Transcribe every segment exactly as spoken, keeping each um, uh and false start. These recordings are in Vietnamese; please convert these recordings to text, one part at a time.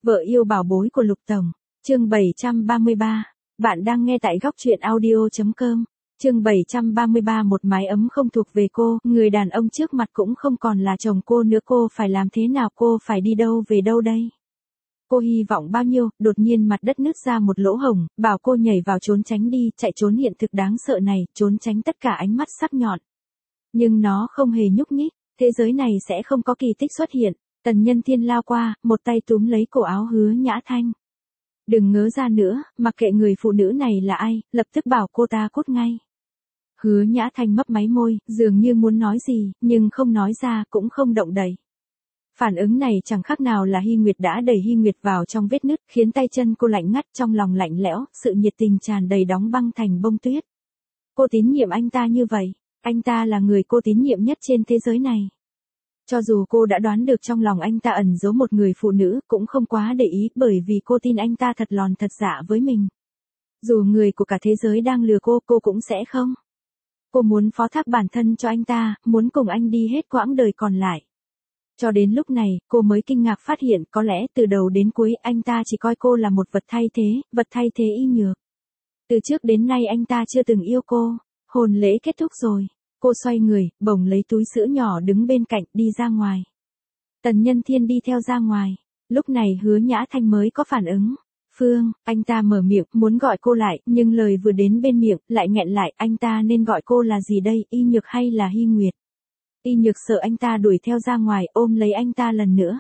Vợ yêu bảo bối của Lục Tổng. Chương bảy trăm ba mươi ba. Bạn đang nghe tại góc truyện audio chấm com. Chương bảy trăm ba mươi ba. Một mái ấm không thuộc về cô, người đàn ông trước mặt cũng không còn là chồng cô nữa, cô phải làm thế nào, cô phải đi đâu về đâu đây? Cô hy vọng bao nhiêu, đột nhiên mặt đất nứt ra một lỗ hổng, bảo cô nhảy vào trốn tránh đi, chạy trốn hiện thực đáng sợ này, trốn tránh tất cả ánh mắt sắc nhọn. Nhưng nó không hề nhúc nhích, thế giới này sẽ không có kỳ tích xuất hiện. Tần Nhân Thiên lao qua, một tay túm lấy cổ áo Hứa Nhã Thanh. Đừng ngớ ra nữa, mặc kệ người phụ nữ này là ai, lập tức bảo cô ta cút ngay. Hứa Nhã Thanh mấp máy môi, dường như muốn nói gì, nhưng không nói ra, cũng không động đậy. Phản ứng này chẳng khác nào là Hy Nguyệt đã đẩy Hy Nguyệt vào trong vết nứt, khiến tay chân cô lạnh ngắt, trong lòng lạnh lẽo, sự nhiệt tình tràn đầy đóng băng thành bông tuyết. Cô tín nhiệm anh ta như vậy, anh ta là người cô tín nhiệm nhất trên thế giới này. Cho dù cô đã đoán được trong lòng anh ta ẩn giấu một người phụ nữ, cũng không quá để ý, bởi vì cô tin anh ta thật lòn thật dạ với mình. Dù người của cả thế giới đang lừa cô, cô cũng sẽ không. Cô muốn phó thác bản thân cho anh ta, muốn cùng anh đi hết quãng đời còn lại. Cho đến lúc này, cô mới kinh ngạc phát hiện có lẽ từ đầu đến cuối anh ta chỉ coi cô là một vật thay thế, vật thay thế y nhược. Từ trước đến nay anh ta chưa từng yêu cô. Hôn lễ kết thúc rồi. Cô xoay người, bồng lấy túi sữa nhỏ đứng bên cạnh, đi ra ngoài. Tần Nhân Thiên đi theo ra ngoài. Lúc này Hứa Nhã Thanh mới có phản ứng. Phương, anh ta mở miệng, muốn gọi cô lại, nhưng lời vừa đến bên miệng, lại nghẹn lại, anh ta nên gọi cô là gì đây, Y Nhược hay là Hy Nguyệt? Y Nhược sợ anh ta đuổi theo ra ngoài, ôm lấy anh ta lần nữa.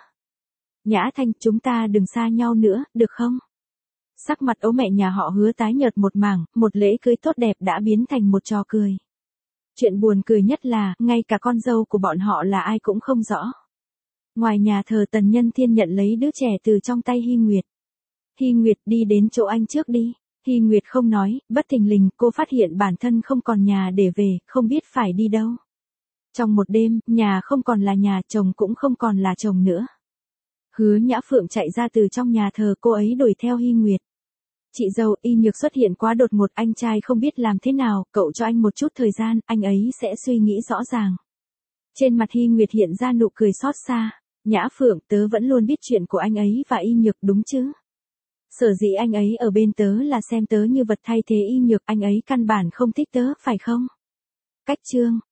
Nhã Thanh, chúng ta đừng xa nhau nữa, được không? Sắc mặt ố mẹ nhà họ Hứa tái nhợt một mảng, một lễ cưới tốt đẹp đã biến thành một trò cười. Chuyện buồn cười nhất là, ngay cả con dâu của bọn họ là ai cũng không rõ. Ngoài nhà thờ, Tần Nhân Thiên nhận lấy đứa trẻ từ trong tay Hy Nguyệt. Hy Nguyệt, đi đến chỗ anh trước đi. Hy Nguyệt không nói, bất thình lình, cô phát hiện bản thân không còn nhà để về, không biết phải đi đâu. Trong một đêm, nhà không còn là nhà, chồng cũng không còn là chồng nữa. Hứa Nhã Phượng chạy ra từ trong nhà thờ, cô ấy đuổi theo Hy Nguyệt. Chị dâu, Y Nhược xuất hiện quá đột ngột, anh trai không biết làm thế nào, cậu cho anh một chút thời gian, anh ấy sẽ suy nghĩ rõ ràng. Trên mặt Hy Nguyệt hiện ra nụ cười xót xa. Nhã Phượng, tớ vẫn luôn biết chuyện của anh ấy và Y Nhược đúng chứ? Sở dĩ anh ấy ở bên tớ là xem tớ như vật thay thế Y Nhược, anh ấy căn bản không thích tớ, phải không? Cách chương.